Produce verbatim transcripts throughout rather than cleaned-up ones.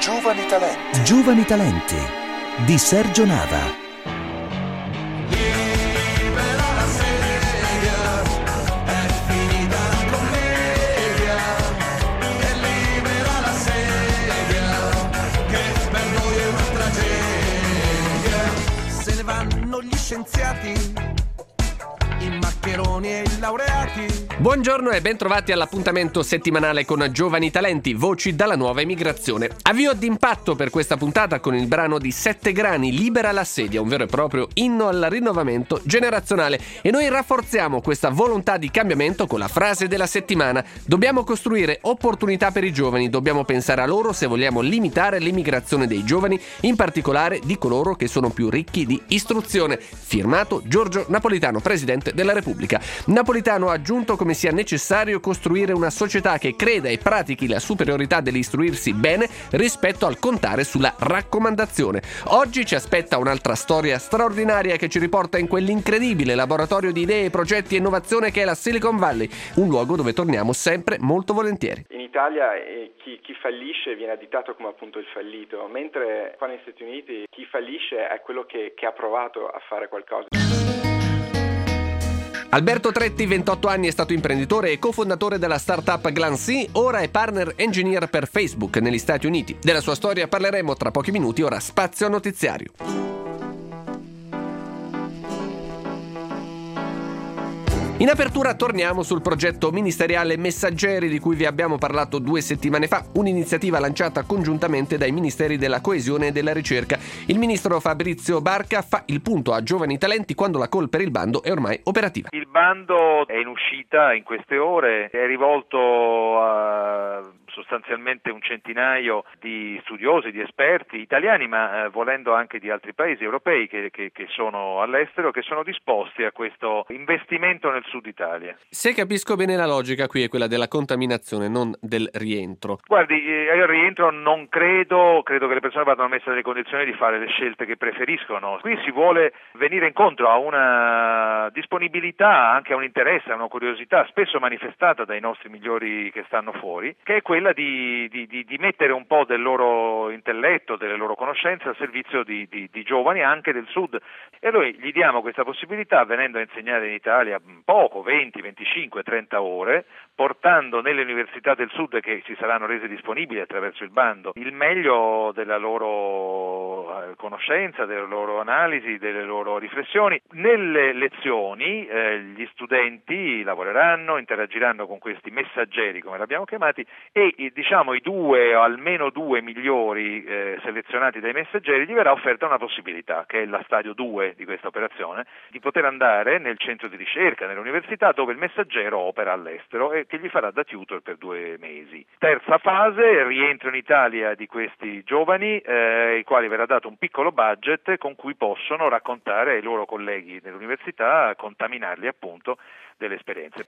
Giovani Talenti. Giovani Talenti di Sergio Nava. Gli scienziati, i maccheroni e i laureati. Buongiorno e ben trovati all'appuntamento settimanale con Giovani Talenti, voci dalla nuova emigrazione. Avvio d'impatto per questa puntata con il brano di Sette Grani, Libera la sedia, un vero e proprio inno al rinnovamento generazionale. E noi rafforziamo questa volontà di cambiamento con la frase della settimana: dobbiamo costruire opportunità per i giovani, dobbiamo pensare a loro se vogliamo limitare l'immigrazione dei giovani, in particolare di coloro che sono più ricchi di istruzione. Firmato Giorgio Napolitano, Presidente della Repubblica. Napolitano ha aggiunto come sia necessario costruire una società che creda e pratichi la superiorità dell'istruirsi bene rispetto al contare sulla raccomandazione. Oggi ci aspetta un'altra storia straordinaria che ci riporta in quell'incredibile laboratorio di idee, progetti e innovazione che è la Silicon Valley, un luogo dove torniamo sempre molto volentieri. In Italia eh, chi, chi fallisce viene additato come appunto il fallito, mentre qua negli Stati Uniti chi fallisce è quello che, che ha provato a fare qualcosa. Alberto Tretti, ventotto anni, è stato imprenditore e cofondatore della startup Glancy, ora è partner engineer per Facebook negli Stati Uniti. Della sua storia parleremo tra pochi minuti, ora spazio notiziario. In apertura torniamo sul progetto ministeriale Messaggeri di cui vi abbiamo parlato due settimane fa, un'iniziativa lanciata congiuntamente dai Ministeri della Coesione e della Ricerca. Il ministro Fabrizio Barca fa il punto a Giovani Talenti quando la call per il bando è ormai operativa. Il bando è in uscita in queste ore, è rivolto a sostanzialmente un centinaio di studiosi, di esperti italiani, ma eh, volendo anche di altri paesi europei che, che, che sono all'estero, che sono disposti a questo investimento nel Sud Italia. Se capisco bene la logica qui è quella della contaminazione, non del rientro. Guardi, io al rientro non credo, credo che le persone vadano messe nelle condizioni di fare le scelte che preferiscono. Qui si vuole venire incontro a una disponibilità, anche a un interesse, a una curiosità spesso manifestata dai nostri migliori che stanno fuori, che è quella di, di, di, di mettere un po' del loro intelletto, delle loro conoscenze al servizio di, di, di giovani anche del Sud. E noi gli diamo questa possibilità venendo a insegnare in Italia poco, venti, venticinque, trenta ore, portando nelle università del Sud che ci saranno rese disponibili attraverso il bando il meglio della loro conoscenza, delle loro analisi, delle loro riflessioni. Nelle lezioni eh, gli studenti lavoreranno, interagiranno con questi messaggeri, come li abbiamo chiamati, e diciamo i due o almeno due migliori eh, selezionati dai messaggeri gli verrà offerta una possibilità, che è la stadio due di questa operazione, di poter andare nel centro di ricerca, nell'università dove il messaggero opera all'estero e che gli farà da tutor per due mesi. Terza fase, rientro in Italia di questi giovani, eh, ai quali verrà dato un piccolo budget con cui possono raccontare ai loro colleghi nell'università, contaminarli appunto delle esperienze.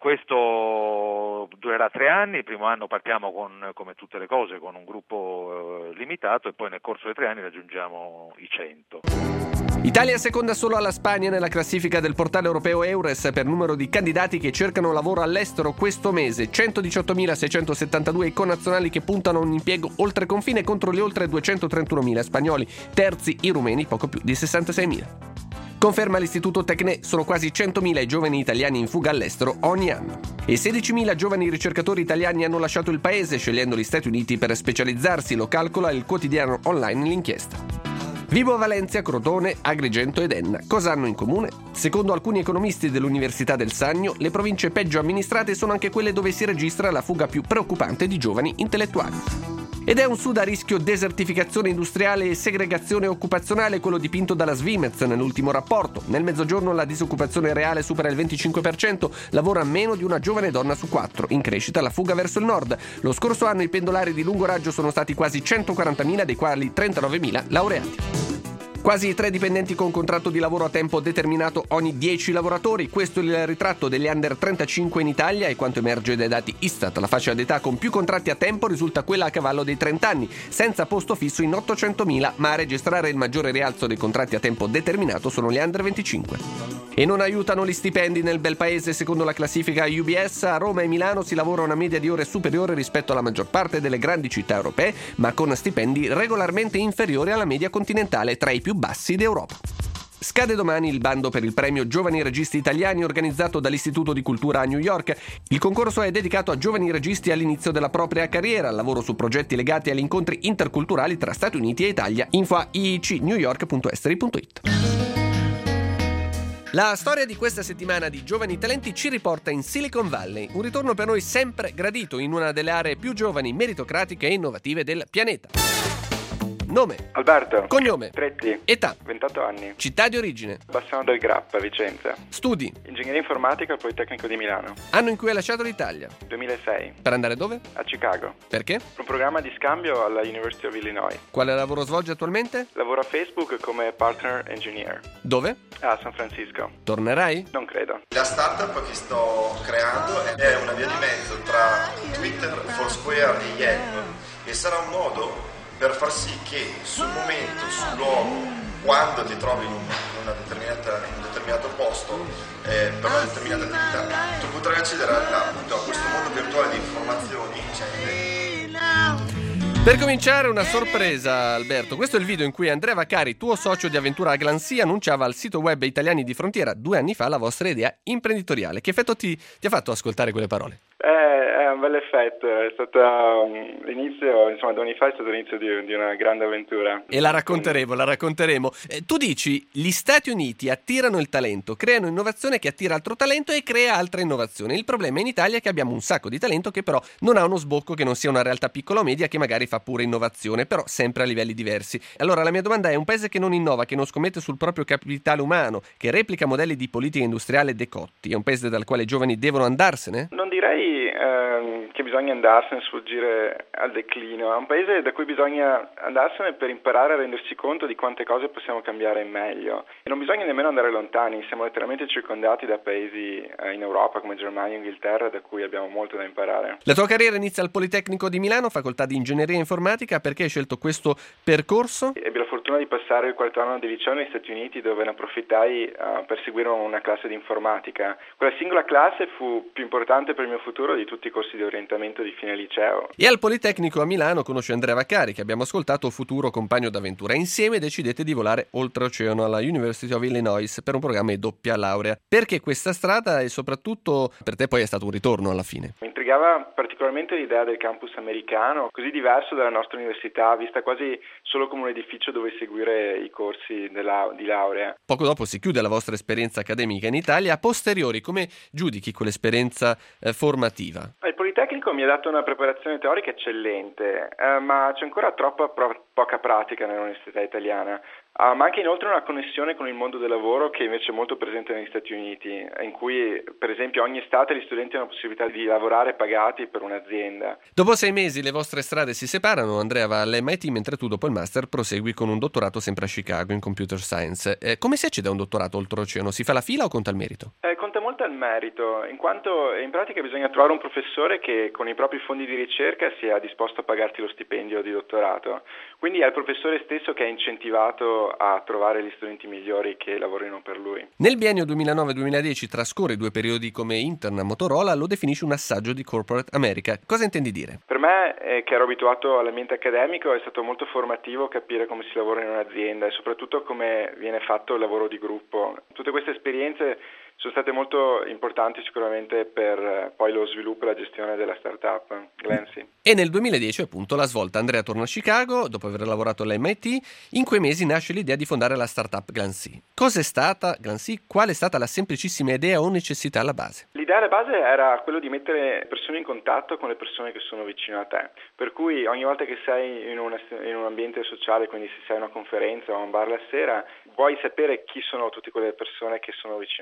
Questo durerà tre anni, il primo anno partiamo con, come tutte le cose, con un gruppo eh, limitato e poi nel corso dei tre anni raggiungiamo i cento. Italia seconda solo alla Spagna nella classifica del portale europeo Eures per numero di candidati che cercano lavoro all'estero questo mese. centodiciottomila seicentosettantadue i connazionali che puntano a un impiego oltre confine contro gli oltre duecentotrentunomila spagnoli. Terzi i rumeni, poco più di sessantaseimila. Conferma l'Istituto Tecne, sono quasi centomila i giovani italiani in fuga all'estero ogni anno. E sedicimila giovani ricercatori italiani hanno lasciato il paese scegliendo gli Stati Uniti per specializzarsi, lo calcola il quotidiano online L'Inchiesta. Vibo Valencia, Crotone, Agrigento ed Enna. Cosa hanno in comune? Secondo alcuni economisti dell'Università del Sannio, le province peggio amministrate sono anche quelle dove si registra la fuga più preoccupante di giovani intellettuali. Ed è un sud a rischio desertificazione industriale e segregazione occupazionale quello dipinto dalla Svimez nell'ultimo rapporto. Nel mezzogiorno la disoccupazione reale supera il venticinque per cento, lavora meno di una giovane donna su quattro. In crescita la fuga verso il nord. Lo scorso anno i pendolari di lungo raggio sono stati quasi centoquarantamila, dei quali trentanovemila laureati. Quasi tre dipendenti con contratto di lavoro a tempo determinato ogni dieci lavoratori. Questo è il ritratto delle under trentacinque in Italia e quanto emerge dai dati Istat. La fascia d'età con più contratti a tempo risulta quella a cavallo dei trenta anni, senza posto fisso in ottocentomila, ma a registrare il maggiore rialzo dei contratti a tempo determinato sono le under venticinque. E non aiutano gli stipendi nel bel paese. Secondo la classifica U B S, a Roma e Milano si lavora una media di ore superiore rispetto alla maggior parte delle grandi città europee, ma con stipendi regolarmente inferiori alla media continentale, tra i più bassi d'Europa. Scade domani il bando per il premio Giovani Registi Italiani organizzato dall'Istituto di Cultura a New York. Il concorso è dedicato a giovani registi all'inizio della propria carriera, al lavoro su progetti legati agli incontri interculturali tra Stati Uniti e Italia. Info a i i c new york punto esteri punto it. La storia di questa settimana di Giovani Talenti ci riporta in Silicon Valley, un ritorno per noi sempre gradito in una delle aree più giovani, meritocratiche e innovative del pianeta. Nome. Alberto. Cognome. Tretti. Età. ventotto anni. Città di origine. Bassano del Grappa, Vicenza. Studi. Ingegneria informatica al Politecnico di Milano. Anno in cui hai lasciato l'Italia. duemilasei. Per andare dove? A Chicago. Perché? Un programma di scambio alla University of Illinois. Quale lavoro svolgi attualmente? Lavoro a Facebook come partner engineer. Dove? A San Francisco. Tornerai? Non credo. La startup che sto creando è una via di mezzo tra Twitter, Foursquare e Yelp e sarà un modo per far sì che sul momento, sul luogo, quando ti trovi in, una determinata, in un determinato posto eh, per una determinata attività, tu potrai accedere a, appunto, a questo mondo virtuale di informazioni. Per cominciare una sorpresa, Alberto. Questo è il video in cui Andrea Vaccari, tuo socio di avventura a Glancy, annunciava al sito web Italiani di Frontiera due anni fa la vostra idea imprenditoriale. Che effetto ti, ti ha fatto ascoltare quelle parole? Eh, è un bel effetto, è stato um, l'inizio, insomma, due anni fa è stato l'inizio di, di una grande avventura. E la racconteremo, la racconteremo. Eh, tu dici, gli Stati Uniti attirano il talento, creano innovazione che attira altro talento e crea altra innovazione. Il problema in Italia è che abbiamo un sacco di talento che però non ha uno sbocco, che non sia una realtà piccola o media, che magari fa pure innovazione, però sempre a livelli diversi. Allora la mia domanda è: un paese che non innova, che non scommette sul proprio capitale umano, che replica modelli di politica industriale decotti, è un paese dal quale i giovani devono andarsene? Non direi ehm, che bisogna andarsene, sfuggire al declino. È un paese da cui bisogna andarsene per imparare a rendersi conto di quante cose possiamo cambiare in meglio. E non bisogna nemmeno andare lontani, siamo letteralmente circondati da paesi eh, in Europa come Germania e Inghilterra da cui abbiamo molto da imparare. La tua carriera inizia al Politecnico di Milano, facoltà di ingegneria informatica. Perché hai scelto questo percorso? Ebbi la fortuna di passare il quarto anno di liceo negli Stati Uniti, dove ne approfittai uh, per seguire una classe di informatica. Quella singola classe fu più importante per il mio futuro di tutti i corsi di orientamento di fine liceo. E al Politecnico a Milano conosci Andrea Vaccari, che abbiamo ascoltato, futuro compagno d'avventura. Insieme decidete di volare oltreoceano alla University of Illinois per un programma di doppia laurea. Perché questa strada e soprattutto per te poi è stato un ritorno alla fine? Mi intrigava particolarmente l'idea del campus americano, così diverso dalla nostra università, vista quasi solo come un edificio dove seguire i corsi della, di laurea. Poco dopo si chiude la vostra esperienza accademica in Italia. A posteriori, come giudichi quell'esperienza eh, formativa? Il Politecnico mi ha dato una preparazione teorica eccellente, eh, ma c'è ancora troppa pro- poca pratica nell'università italiana. Uh, ma anche inoltre una connessione con il mondo del lavoro che invece è molto presente negli Stati Uniti, in cui per esempio ogni estate gli studenti hanno la possibilità di lavorare pagati per un'azienda. Dopo sei mesi le vostre strade si separano, Andrea va all'M I T mentre tu dopo il master prosegui con un dottorato sempre a Chicago in computer science. Eh, come si accede a un dottorato oltreoceano? Si fa la fila o conta il merito? Eh, conta molto il merito, in quanto in pratica bisogna trovare un professore che con i propri fondi di ricerca sia disposto a pagarti lo stipendio di dottorato. Quindi è il professore stesso che è incentivato a trovare gli studenti migliori che lavorino per lui. Nel biennio duemilanove duemiladieci trascorre due periodi come intern a Motorola, lo definisce un assaggio di Corporate America. Cosa intendi dire? Per me, eh, che ero abituato all'ambiente accademico, è stato molto formativo capire come si lavora in un'azienda e soprattutto come viene fatto il lavoro di gruppo. Tutte queste esperienze sono state molto importanti sicuramente per eh, poi lo sviluppo e la gestione della startup Glancy. E nel duemiladieci appunto la svolta. Andrea torna a Chicago dopo aver lavorato all'M I T. In quei mesi nasce l'idea di fondare la startup Glancy. Cos'è stata Glancy? Qual è stata la semplicissima idea o necessità alla base? L'idea alla base era quello di mettere persone in contatto con le persone che sono vicino a te, per cui ogni volta che sei in, una, in un ambiente sociale, quindi se sei a una conferenza o a un bar la sera, vuoi sapere chi sono tutte quelle persone che sono vicino a te.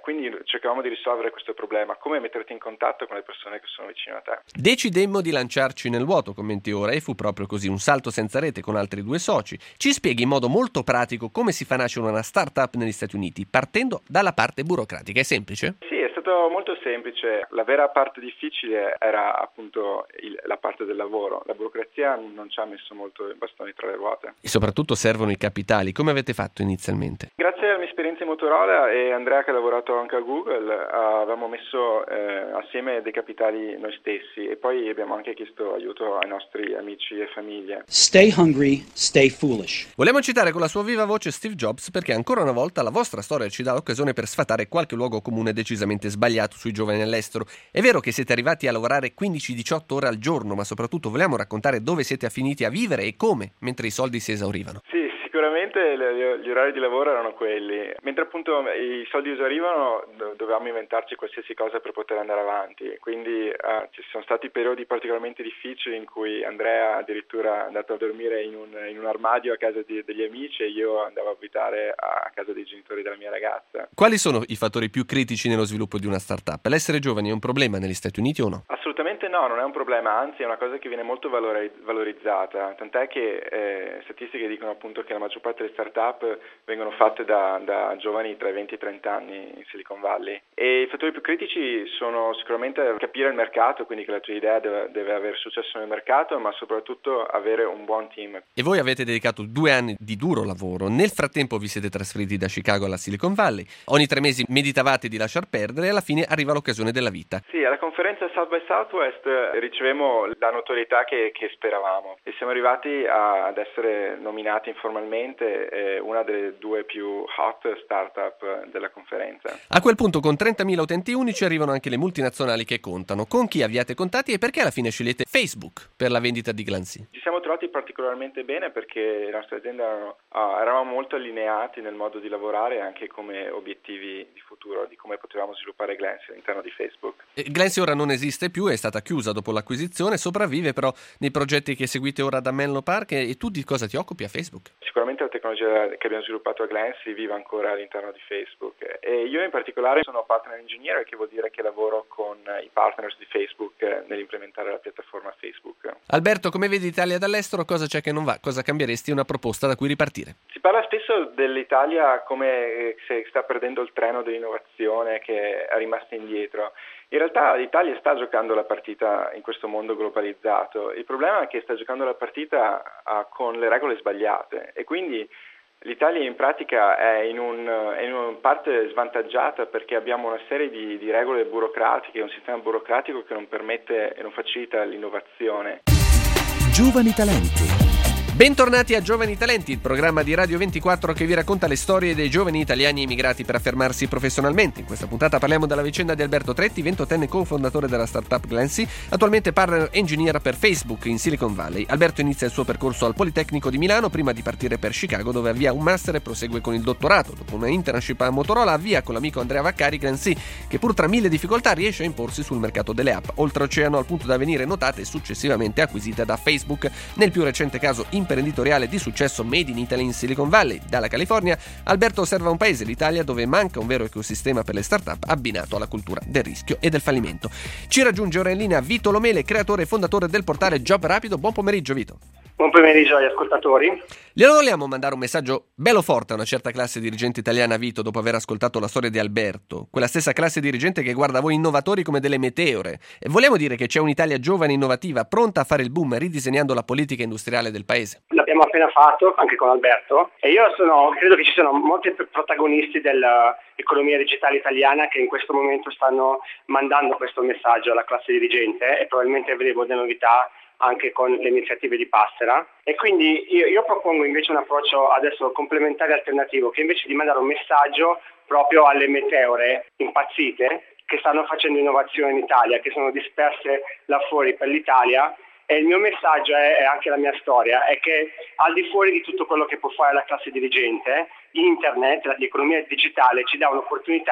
quindi cercavamo di risolvere questo problema, come metterti in contatto con le persone che sono vicino a te. Decidemmo di lanciarci nel vuoto, commenti ora, e fu proprio così, un salto senza rete con altri due soci. Ci spieghi in modo molto pratico come si fa nascere una startup negli Stati Uniti, partendo dalla parte burocratica. È semplice? Sì, è stato molto semplice. La vera parte difficile era appunto il, la parte del lavoro. La burocrazia non ci ha messo molto i bastoni tra le ruote. E soprattutto servono i capitali. Come avete fatto inizialmente? Grazie alla mia esperienza in Motorola e Andrea che ha lavorato anche a Google, avevamo messo eh, assieme dei capitali noi stessi e poi abbiamo anche chiesto aiuto ai nostri amici e famiglie. Stay hungry, stay foolish. Vogliamo citare con la sua viva voce Steve Jobs perché ancora una volta la vostra storia ci dà l'occasione per sfatare qualche luogo comune decisamente sbagliato sui giovani all'estero. È vero che siete arrivati a lavorare quindici diciotto ore al giorno, ma soprattutto vogliamo raccontare dove siete finiti a vivere e come, mentre i soldi si esaurivano. Sì, sicuramente gli orari di lavoro erano quelli. Mentre appunto i soldi esaurivano dovevamo inventarci qualsiasi cosa per poter andare avanti. Quindi uh, ci sono stati periodi particolarmente difficili in cui Andrea addirittura è andato a dormire in un, in un armadio a casa di, degli amici e io andavo a abitare a casa dei genitori della mia ragazza. Quali sono i fattori più critici nello sviluppo di una startup? L'essere giovani è un problema negli Stati Uniti o no? Assolutamente no, non è un problema, anzi è una cosa che viene molto valori- valorizzata, tant'è che eh, statistiche dicono appunto che la maggior parte delle startup vengono fatte da, da giovani tra i venti e i trenta anni in Silicon Valley e i fattori più critici sono sicuramente capire il mercato, quindi che la tua idea deve, deve avere successo nel mercato, ma soprattutto avere un buon team. E voi avete dedicato due anni di duro lavoro, nel frattempo vi siete trasferiti da Chicago alla Silicon Valley, ogni tre mesi meditavate di lasciar perdere e alla fine arriva l'occasione della vita. Sì, alla conferenza South by Southwest ricevemmo la notorietà che, che speravamo e siamo arrivati a, ad essere nominati informalmente eh, una delle due più hot startup della conferenza. A quel punto con trentamila utenti unici arrivano anche le multinazionali che contano. Con chi avviate contatti e perché alla fine scegliete Facebook per la vendita di Glancy? Ci siamo trovati particolarmente bene perché le nostre aziende erano, uh, eravamo molto allineati nel modo di lavorare e anche come obiettivi di futuro, di come potevamo sviluppare Glancy all'interno di Facebook. E Glancy ora non esiste più, è stata chiusa dopo l'acquisizione, sopravvive però nei progetti che seguite ora da Menlo Park. E tu di cosa ti occupi a Facebook? Sicuramente la tecnologia che abbiamo sviluppato a Glancy vive ancora all'interno di Facebook e io in particolare sono partner engineer, che vuol dire che lavoro con i partners di Facebook nell'implementare la piattaforma Facebook. Alberto, come vedi l'Italia dall'estero, cosa c'è che non va? Cosa cambieresti? Una proposta da cui ripartire? Si parla spesso dell'Italia come se sta perdendo il treno dell'innovazione, che è rimasta indietro. In realtà l'Italia sta giocando la partita in questo mondo globalizzato. Il problema è che sta giocando la partita uh, con le regole sbagliate e quindi l'Italia in pratica è in, un, è in una parte svantaggiata perché abbiamo una serie di, di regole burocratiche, un sistema burocratico che non permette e non facilita l'innovazione. Giovani talenti. Bentornati a Giovani Talenti, il programma di Radio ventiquattro che vi racconta le storie dei giovani italiani immigrati per affermarsi professionalmente. In questa puntata parliamo della vicenda di Alberto Tretti, ventottenne cofondatore della startup Glancy, attualmente partner engineer per Facebook in Silicon Valley. Alberto inizia il suo percorso al Politecnico di Milano prima di partire per Chicago, dove avvia un master e prosegue con il dottorato. Dopo una internship a Motorola avvia con l'amico Andrea Vaccari Glancy, che pur tra mille difficoltà riesce a imporsi sul mercato delle app oltreoceano al punto da venire notate e successivamente acquisite da Facebook, nel più recente caso imprenditoriale di successo made in Italy in Silicon Valley. Dalla California, Alberto osserva un paese, l'Italia, dove manca un vero ecosistema per le start-up abbinato alla cultura del rischio e del fallimento. Ci raggiunge ora in linea Vito Lomele, creatore e fondatore del portale Job Rapido. Buon pomeriggio, Vito. Buon pomeriggio agli ascoltatori. Glielo vogliamo mandare un messaggio bello forte a una certa classe dirigente italiana, Vito, dopo aver ascoltato la storia di Alberto, quella stessa classe dirigente che guarda voi innovatori come delle meteore. E vogliamo dire che c'è un'Italia giovane e innovativa, pronta a fare il boom ridisegnando la politica industriale del paese. L'abbiamo appena fatto anche con Alberto e io sono, credo che ci siano molti protagonisti dell'economia digitale italiana che in questo momento stanno mandando questo messaggio alla classe dirigente e probabilmente vedremo delle novità anche con le iniziative di Passera. E quindi io, io propongo invece un approccio adesso complementare e alternativo, che invece di mandare un messaggio proprio alle meteore impazzite che stanno facendo innovazione in Italia, che sono disperse là fuori per l'Italia. E il mio messaggio è, è anche la mia storia, è che al di fuori di tutto quello che può fare la classe dirigente, internet, l'economia digitale ci dà un'opportunità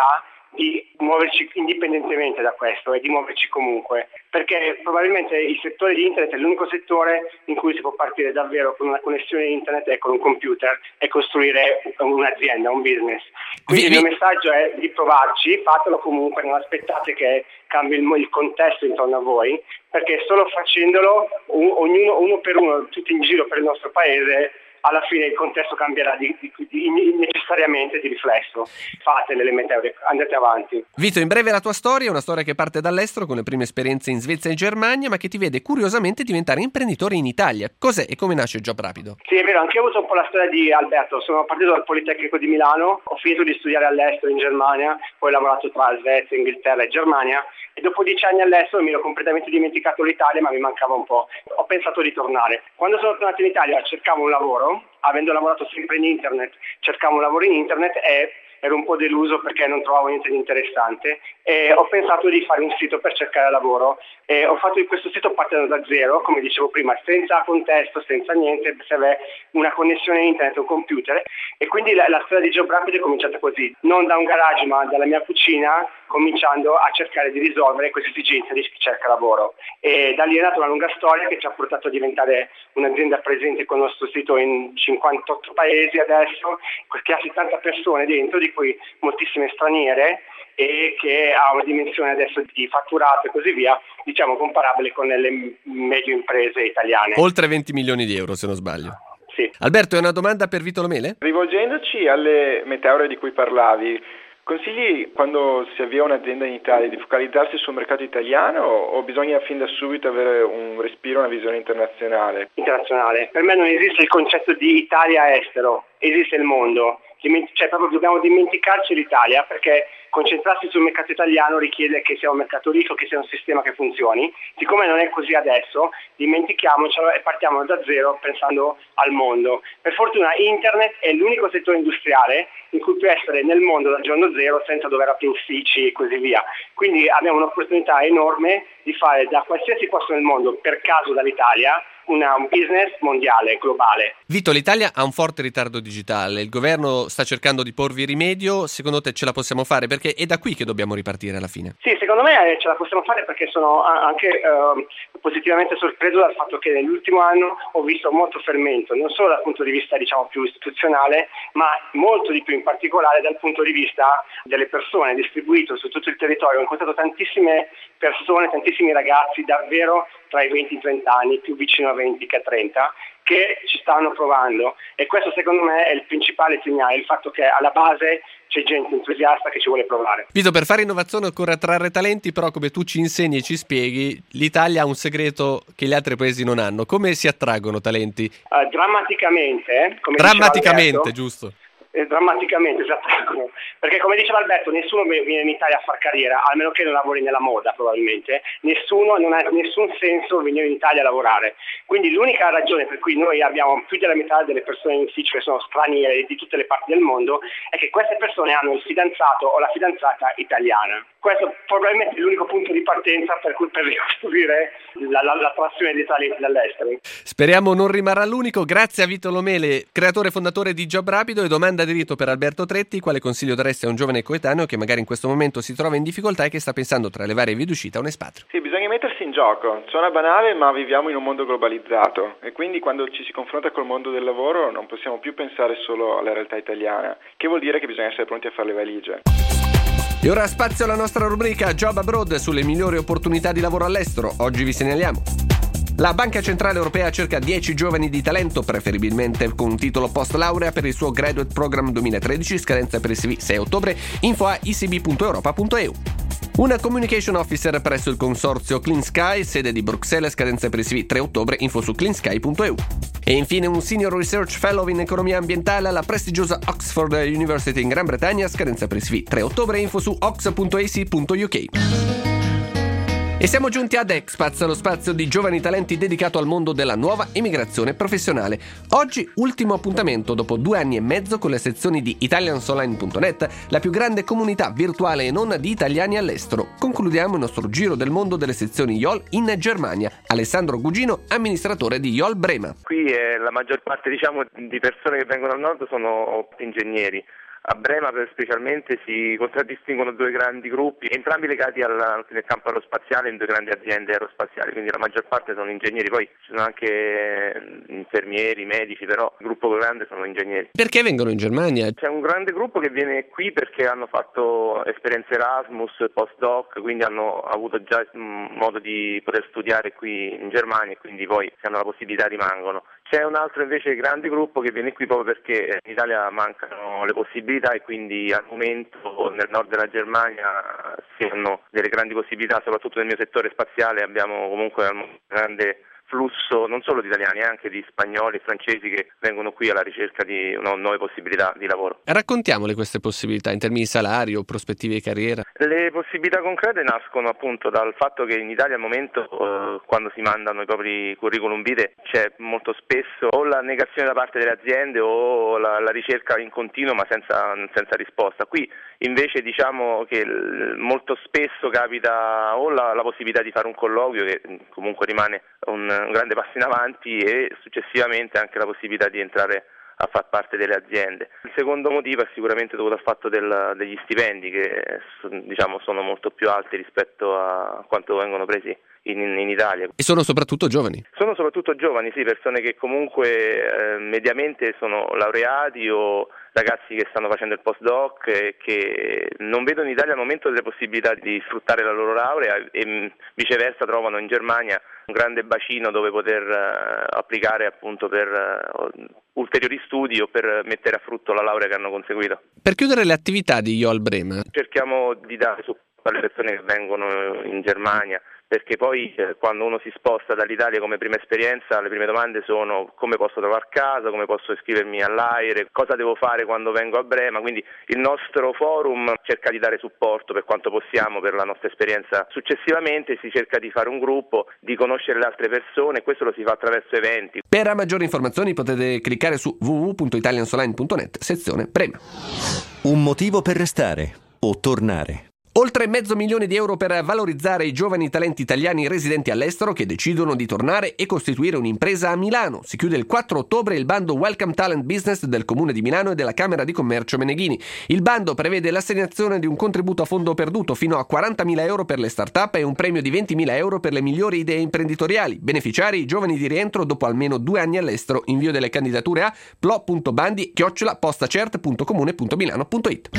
di muoverci indipendentemente da questo e di muoverci comunque, perché probabilmente il settore di internet è l'unico settore in cui si può partire davvero con una connessione internet e con un computer e costruire un'azienda, un business. Quindi il mio messaggio è di provarci, fatelo comunque, non aspettate che cambi il, il contesto intorno a voi, perché solo facendolo, un, ognuno uno per uno, tutti in giro per il nostro paese, alla fine il contesto cambierà di, di, di, necessariamente di riflesso. Fatele le meteore, andate avanti. Vito, in breve la tua storia, una storia che parte dall'estero con le prime esperienze in Svezia e Germania, ma che ti vede curiosamente diventare imprenditore in Italia. Cos'è e come nasce Job Rapido? Sì, è vero, anche io ho avuto un po' la storia di Alberto. Sono partito dal Politecnico di Milano, ho finito di studiare all'estero in Germania, poi ho lavorato tra Svezia, Inghilterra e Germania, e dopo dieci anni all'estero mi ero completamente dimenticato l'Italia, ma mi mancava un po'. Ho pensato di tornare. Quando sono tornato in Italia cercavo un lavoro, avendo lavorato sempre in internet, cercavo un lavoro in internet e ero un po' deluso perché non trovavo niente di interessante e ho pensato di fare un sito per cercare lavoro e ho fatto questo sito partendo da zero, come dicevo prima, senza contesto, senza niente, serve una connessione internet, un computer, e quindi la, la storia di Job Rapido è cominciata così, non da un garage ma dalla mia cucina, cominciando a cercare di risolvere queste esigenze di chi cerca lavoro, e da lì è nata una lunga storia che ci ha portato a diventare un'azienda presente con il nostro sito in cinquantotto paesi adesso, che ha settanta persone dentro, di cui moltissime straniere, e che ha una dimensione adesso di fatturato e così via, diciamo comparabile con le medie imprese italiane. Oltre venti milioni di euro, se non sbaglio. Sì. Alberto, è una domanda per Vito Lomele? Rivolgendoci alle meteore di cui parlavi, consigli quando si avvia un'azienda in Italia di focalizzarsi sul mercato italiano o bisogna fin da subito avere un respiro, una visione internazionale? Internazionale. Per me non esiste il concetto di Italia estero, esiste il mondo. Cioè proprio dobbiamo dimenticarci l'Italia, perché concentrarsi sul mercato italiano richiede che sia un mercato ricco, che sia un sistema che funzioni. Siccome non è così adesso, dimentichiamocelo e partiamo da zero pensando al mondo. Per fortuna internet è l'unico settore industriale in cui puoi essere nel mondo dal giorno zero senza dover aprire uffici e così via. Quindi abbiamo un'opportunità enorme di fare da qualsiasi posto nel mondo, per caso dall'Italia, una, un business mondiale, globale. Vito, l'Italia ha un forte ritardo digitale, il governo sta cercando di porvi rimedio, secondo te ce la possiamo fare? Perché è da qui che dobbiamo ripartire alla fine. Sì, secondo me ce la possiamo fare, perché sono anche eh, positivamente sorpreso dal fatto che nell'ultimo anno ho visto molto fermento, non solo dal punto di vista diciamo più istituzionale, ma molto di più in particolare dal punto di vista delle persone, distribuito su tutto il territorio. Ho incontrato tantissime persone, tantissimi ragazzi davvero tra i venti e i trenta anni, più vicino a venti che a trenta, che ci stanno provando, e questo secondo me è il principale segnale, il fatto che alla base c'è gente entusiasta che ci vuole provare. Vito, per fare innovazione occorre attrarre talenti, però come tu ci insegni e ci spieghi, l'Italia ha un segreto che gli altri paesi non hanno. Come si attraggono talenti? Uh, drammaticamente, come Drammaticamente, Alberto, giusto. Eh, drammaticamente si attraggono, perché come diceva Alberto, nessuno viene in Italia a far carriera, almeno che non lavori nella moda probabilmente, nessuno, non ha nessun senso venire in Italia a lavorare, quindi l'unica ragione per cui noi abbiamo più della metà delle persone in ufficio che sono straniere di tutte le parti del mondo è che queste persone hanno il fidanzato o la fidanzata italiana. Questo probabilmente è l'unico punto di partenza per, cui, per ricostruire la, la, l'attrazione dei talenti dall'estero. Speriamo non rimarrà l'unico. Grazie a Vito Lomele, creatore e fondatore di Job Rapido. E domanda di rito per Alberto Tretti: quale consiglio daresti a un giovane coetaneo che magari in questo momento si trova in difficoltà e che sta pensando tra le varie vie d'uscita a un espatrio? Sì, bisogna mettersi in gioco. Suona banale, ma viviamo in un mondo globalizzato e quindi quando ci si confronta col mondo del lavoro non possiamo più pensare solo alla realtà italiana, che vuol dire che bisogna essere pronti a fare le valigie. E ora spazio alla nostra rubrica Job Abroad sulle migliori opportunità di lavoro all'estero. Oggi vi segnaliamo: la Banca Centrale Europea cerca dieci giovani di talento, preferibilmente con un titolo post laurea, per il suo Graduate Program duemilatredici, scadenza per il C V sei ottobre, info a i c b punto europa punto e u. Una Communication Officer presso il consorzio Clean Sky, sede di Bruxelles, scadenza per il C V tre ottobre, info su clean sky punto e u. E infine un Senior Research Fellow in economia ambientale alla prestigiosa Oxford University in Gran Bretagna, scadenza per il C V tre ottobre, info su ox punto a c punto u k. E siamo giunti ad Expats, lo spazio di giovani talenti dedicato al mondo della nuova immigrazione professionale. Oggi ultimo appuntamento dopo due anni e mezzo con le sezioni di italiansonline punto net, la più grande comunità virtuale e non di italiani all'estero. Concludiamo il nostro giro del mondo delle sezioni I O L in Germania. Alessandro Gugino, amministratore di I O L Brema. Qui eh, la maggior parte diciamo di persone che vengono al nord sono ingegneri. A Brema specialmente si contraddistinguono due grandi gruppi, entrambi legati al, nel campo aerospaziale in due grandi aziende aerospaziali, quindi la maggior parte sono ingegneri, poi ci sono anche infermieri, medici, però il gruppo grande sono ingegneri. Perché vengono in Germania? C'è un grande gruppo che viene qui perché hanno fatto esperienze Erasmus, postdoc, quindi hanno avuto già modo di poter studiare qui in Germania e quindi poi se hanno la possibilità rimangono. C'è un altro invece grande gruppo che viene qui proprio perché in Italia mancano le possibilità e quindi al momento nel nord della Germania si hanno delle grandi possibilità, soprattutto nel mio settore spaziale abbiamo comunque un grande flusso non solo di italiani, anche di spagnoli e francesi che vengono qui alla ricerca di no, nuove possibilità di lavoro. Raccontiamole queste possibilità in termini di salario, prospettive di carriera. Le possibilità concrete nascono appunto dal fatto che in Italia al momento eh, quando si mandano i propri curriculum vitae c'è molto spesso o la negazione da parte delle aziende o la, la ricerca in continuo ma senza, senza risposta. Qui invece diciamo che molto spesso capita o la, la possibilità di fare un colloquio che comunque rimane un, un grande passo in avanti e successivamente anche la possibilità di entrare a far parte delle aziende. Il secondo motivo è sicuramente dovuto al fatto del, degli stipendi che diciamo sono molto più alti rispetto a quanto vengono presi in, in Italia. E sono soprattutto giovani? Sono soprattutto giovani, sì, persone che comunque eh, mediamente sono laureati o ragazzi che stanno facendo il postdoc e che non vedono in Italia al momento delle possibilità di sfruttare la loro laurea e viceversa trovano in Germania un grande bacino dove poter uh, applicare appunto per uh, ulteriori studi o per mettere a frutto la laurea che hanno conseguito. Per chiudere le attività di Io al Brema, cerchiamo di dare supporto alle persone che vengono in Germania, perché poi eh, quando uno si sposta dall'Italia come prima esperienza, le prime domande sono come posso trovare casa, come posso iscrivermi all'AIRE, cosa devo fare quando vengo a Brema, quindi il nostro forum cerca di dare supporto per quanto possiamo per la nostra esperienza. Successivamente si cerca di fare un gruppo, di conoscere le altre persone e questo lo si fa attraverso eventi. Per maggiori informazioni potete cliccare su w w w punto italiansoline punto net, sezione Brema. Un motivo per restare o tornare. Oltre mezzo milione di euro per valorizzare i giovani talenti italiani residenti all'estero che decidono di tornare e costituire un'impresa a Milano. Si chiude il quattro ottobre il bando Welcome Talent Business del Comune di Milano e della Camera di Commercio Meneghini. Il bando prevede l'assegnazione di un contributo a fondo perduto fino a quarantamila euro per le start-up e un premio di ventimila euro per le migliori idee imprenditoriali. Beneficiari i giovani di rientro dopo almeno due anni all'estero. Invio delle candidature a plo punto bandi chiocciola postacert punto comune punto milano punto it.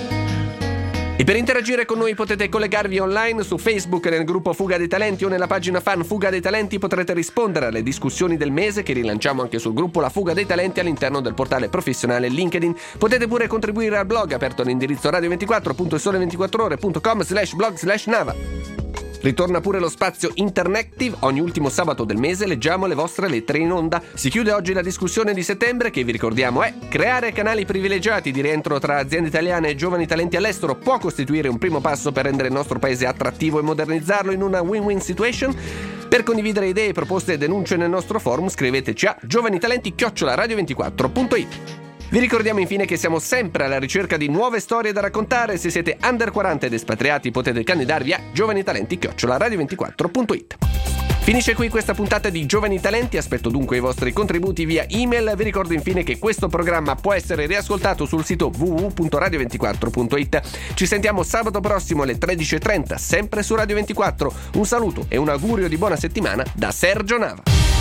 E per interagire con noi potete collegarvi online su Facebook nel gruppo Fuga dei Talenti o nella pagina fan Fuga dei Talenti. Potrete rispondere alle discussioni del mese che rilanciamo anche sul gruppo La Fuga dei Talenti all'interno del portale professionale LinkedIn. Potete pure contribuire al blog aperto all'indirizzo radio ventiquattro punto sole ventiquattro ore punto com slash blog slash nava. Ritorna pure lo spazio Interactive, ogni ultimo sabato del mese leggiamo le vostre lettere in onda. Si chiude oggi la discussione di settembre che vi ricordiamo è: creare canali privilegiati di rientro tra aziende italiane e giovani talenti all'estero può costituire un primo passo per rendere il nostro paese attrattivo e modernizzarlo in una win-win situation? Per condividere idee, proposte e denunce nel nostro forum scriveteci a giovanitalenti chiocciola radio ventiquattro punto it. Vi ricordiamo infine che siamo sempre alla ricerca di nuove storie da raccontare. Se siete under quaranta ed espatriati potete candidarvi a giovanitalenti chiocciola radio ventiquattro punto it. Finisce qui questa puntata di Giovani Talenti, aspetto dunque i vostri contributi via email. Vi ricordo infine che questo programma può essere riascoltato sul sito w w w punto radio ventiquattro punto it. Ci sentiamo sabato prossimo alle tredici e trenta, sempre su Radio ventiquattro. Un saluto e un augurio di buona settimana da Sergio Nava.